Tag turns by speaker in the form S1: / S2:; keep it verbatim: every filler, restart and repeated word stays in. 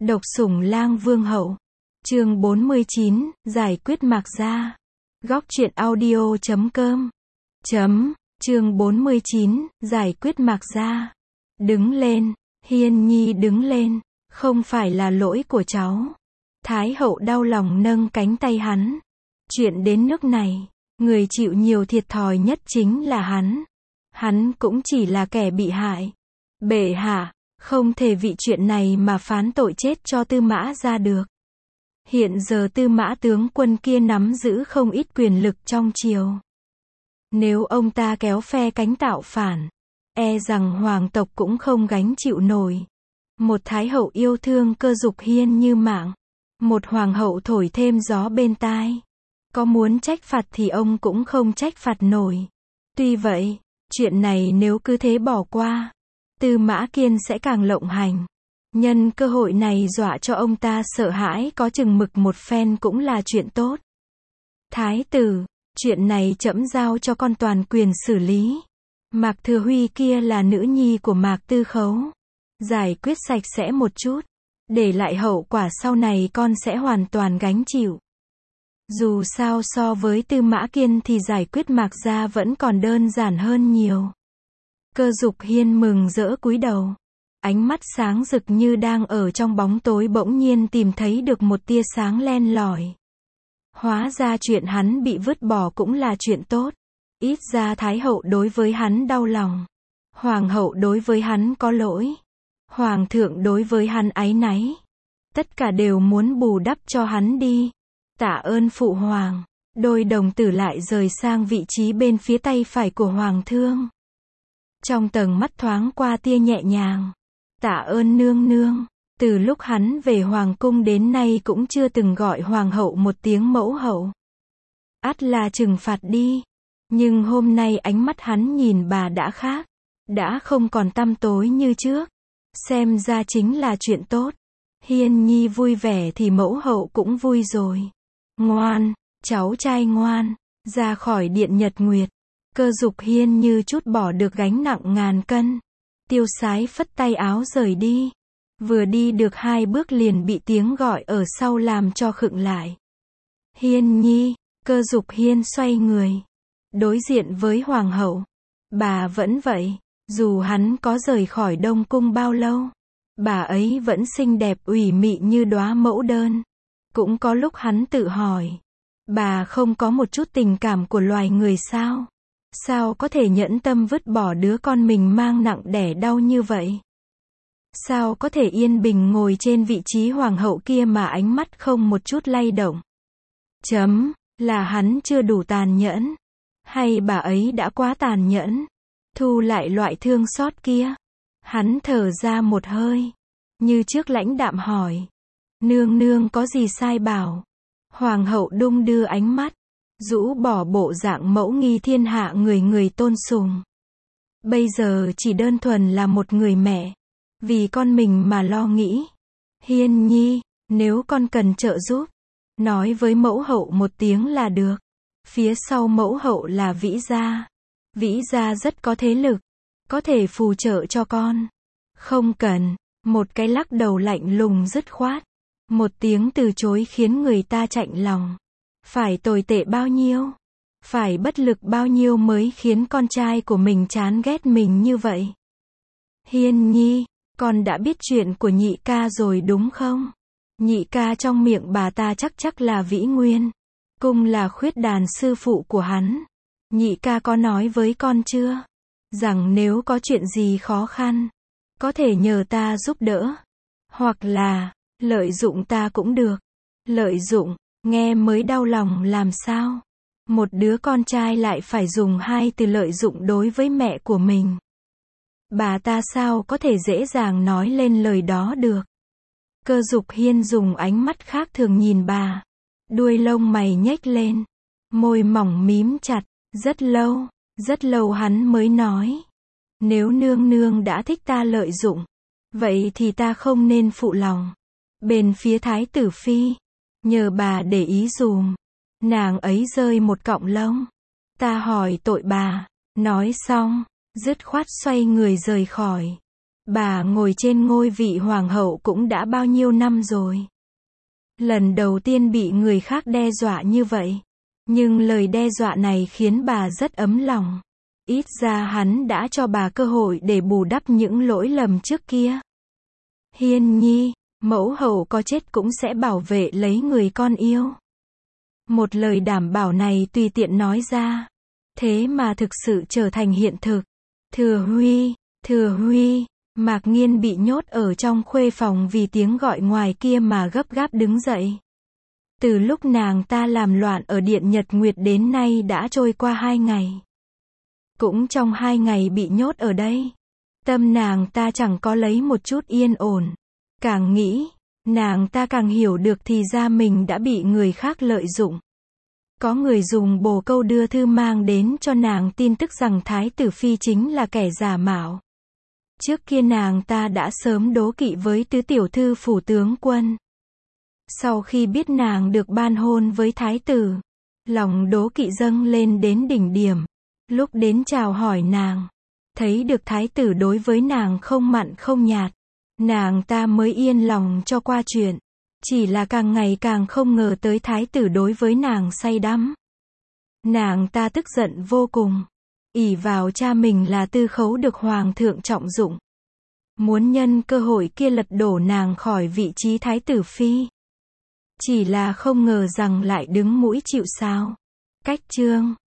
S1: Độc sủng lang vương hậu. Chương bốn mươi chín, giải quyết Mạc Gia. Góc truyện audio chấm com. Chấm, chương bốn mươi chín, giải quyết Mạc Gia. Đứng lên, Hiên Nhi đứng lên, không phải là lỗi của cháu. Thái hậu đau lòng nâng cánh tay hắn. Chuyện đến nước này, người chịu nhiều thiệt thòi nhất chính là hắn. Hắn cũng chỉ là kẻ bị hại. Bệ hạ, không thể vì chuyện này mà phán tội chết cho Tư Mã Gia được. Hiện giờ Tư Mã tướng quân kia nắm giữ không ít quyền lực trong triều. Nếu ông ta kéo phe cánh tạo phản, e rằng hoàng tộc cũng không gánh chịu nổi. Một thái hậu yêu thương cơ dục hiên như mạng. Một hoàng hậu thổi thêm gió bên tai. Có muốn trách phạt thì ông cũng không trách phạt nổi. Tuy vậy, chuyện này nếu cứ thế bỏ qua, Tư Mã Kiên sẽ càng lộng hành. Nhân cơ hội này dọa cho ông ta sợ hãi có chừng mực một phen cũng là chuyện tốt. Thái tử, chuyện này trẫm giao cho con toàn quyền xử lý. Mạc Thừa Huy kia là nữ nhi của Mạc Tư Khấu. Giải quyết sạch sẽ một chút, để lại hậu quả sau này con sẽ hoàn toàn gánh chịu. Dù sao so với Tư Mã Kiên thì giải quyết Mạc Gia vẫn còn đơn giản hơn nhiều. Cơ dục hiên mừng rỡ cúi đầu. Ánh mắt sáng rực như đang ở trong bóng tối bỗng nhiên tìm thấy được một tia sáng len lỏi. Hóa ra chuyện hắn bị vứt bỏ cũng là chuyện tốt. Ít ra Thái hậu đối với hắn đau lòng. Hoàng hậu đối với hắn có lỗi. Hoàng thượng đối với hắn áy náy. Tất cả đều muốn bù đắp cho hắn đi. Tạ ơn phụ hoàng. Đôi đồng tử lại rời sang vị trí bên phía tay phải của hoàng thương. Trong tầng mắt thoáng qua tia nhẹ nhàng. Tạ ơn nương nương. Từ lúc hắn về hoàng cung đến nay cũng chưa từng gọi hoàng hậu một tiếng mẫu hậu. Ắt là trừng phạt đi. Nhưng hôm nay ánh mắt hắn nhìn bà đã khác. Đã không còn tăm tối như trước. Xem ra chính là chuyện tốt. Hiên Nhi vui vẻ thì mẫu hậu cũng vui rồi. Ngoan, cháu trai ngoan, ra khỏi điện Nhật Nguyệt. Cơ dục hiên như chút bỏ được gánh nặng ngàn cân. Tiêu sái phất tay áo rời đi. Vừa đi được hai bước liền bị tiếng gọi ở sau làm cho khựng lại. Hiên Nhi, cơ dục hiên xoay người. Đối diện với hoàng hậu. Bà vẫn vậy, dù hắn có rời khỏi Đông Cung bao lâu. Bà ấy vẫn xinh đẹp ủy mị như đóa mẫu đơn. Cũng có lúc hắn tự hỏi. Bà không có một chút tình cảm của loài người sao? Sao có thể nhẫn tâm vứt bỏ đứa con mình mang nặng đẻ đau như vậy? Sao có thể yên bình ngồi trên vị trí hoàng hậu kia mà ánh mắt không một chút lay động? Chấm, là hắn chưa đủ tàn nhẫn? Hay bà ấy đã quá tàn nhẫn? Thu lại loại thương xót kia. Hắn thở ra một hơi. Như trước lãnh đạm hỏi. Nương nương có gì sai bảo? Hoàng hậu đung đưa ánh mắt. Rũ bỏ bộ dạng mẫu nghi thiên hạ người người tôn sùng. Bây giờ chỉ đơn thuần là một người mẹ. Vì con mình mà lo nghĩ. Hiên Nhi, nếu con cần trợ giúp, nói với mẫu hậu một tiếng là được. Phía sau mẫu hậu là Vĩ Gia. Vĩ Gia rất có thế lực. Có thể phù trợ cho con. Không cần. Một cái lắc đầu lạnh lùng dứt khoát. Một tiếng từ chối khiến người ta chạnh lòng. Phải tồi tệ bao nhiêu? Phải bất lực bao nhiêu mới khiến con trai của mình chán ghét mình như vậy? Hiên Nhi, con đã biết chuyện của nhị ca rồi đúng không? Nhị ca trong miệng bà ta chắc chắc là Vĩ Nguyên. Cung là khuyết đàn sư phụ của hắn. Nhị ca có nói với con chưa? Rằng nếu có chuyện gì khó khăn, có thể nhờ ta giúp đỡ. Hoặc là, lợi dụng ta cũng được. Lợi dụng, nghe mới đau lòng làm sao? Một đứa con trai lại phải dùng hai từ lợi dụng đối với mẹ của mình. Bà ta sao có thể dễ dàng nói lên lời đó được? Cơ dục hiên dùng ánh mắt khác thường nhìn bà. Đuôi lông mày nhếch lên. Môi mỏng mím chặt. Rất lâu, rất lâu hắn mới nói. Nếu nương nương đã thích ta lợi dụng, vậy thì ta không nên phụ lòng. Bên phía thái tử phi, nhờ bà để ý dùm. Nàng ấy rơi một cọng lông. Ta hỏi tội bà. Nói xong, dứt khoát xoay người rời khỏi. Bà ngồi trên ngôi vị hoàng hậu cũng đã bao nhiêu năm rồi. Lần đầu tiên bị người khác đe dọa như vậy. Nhưng lời đe dọa này khiến bà rất ấm lòng. Ít ra hắn đã cho bà cơ hội để bù đắp những lỗi lầm trước kia. Hiên nhi, mẫu hậu có chết cũng sẽ bảo vệ lấy người con yêu. Một lời đảm bảo này tùy tiện nói ra. Thế mà thực sự trở thành hiện thực. Thừa Huy, Thừa Huy, Mạc Nghiên bị nhốt ở trong khuê phòng vì tiếng gọi ngoài kia mà gấp gáp đứng dậy. Từ lúc nàng ta làm loạn ở Điện Nhật Nguyệt đến nay đã trôi qua hai ngày. Cũng trong hai ngày bị nhốt ở đây, tâm nàng ta chẳng có lấy một chút yên ổn. Càng nghĩ, nàng ta càng hiểu được thì ra mình đã bị người khác lợi dụng. Có người dùng bồ câu đưa thư mang đến cho nàng tin tức rằng Thái tử Phi chính là kẻ giả mạo. Trước kia nàng ta đã sớm đố kỵ với tứ tiểu thư phủ tướng quân. Sau khi biết nàng được ban hôn với thái tử, lòng đố kỵ dâng lên đến đỉnh điểm. Lúc đến chào hỏi nàng, thấy được thái tử đối với nàng không mặn không nhạt, nàng ta mới yên lòng cho qua chuyện. Chỉ là càng ngày càng không ngờ tới thái tử đối với nàng say đắm. Nàng ta tức giận vô cùng, ỷ vào cha mình là Tư Khấu được hoàng thượng trọng dụng, muốn nhân cơ hội kia lật đổ nàng khỏi vị trí thái tử phi. Chỉ là không ngờ rằng lại đứng mũi chịu sào. Cách chương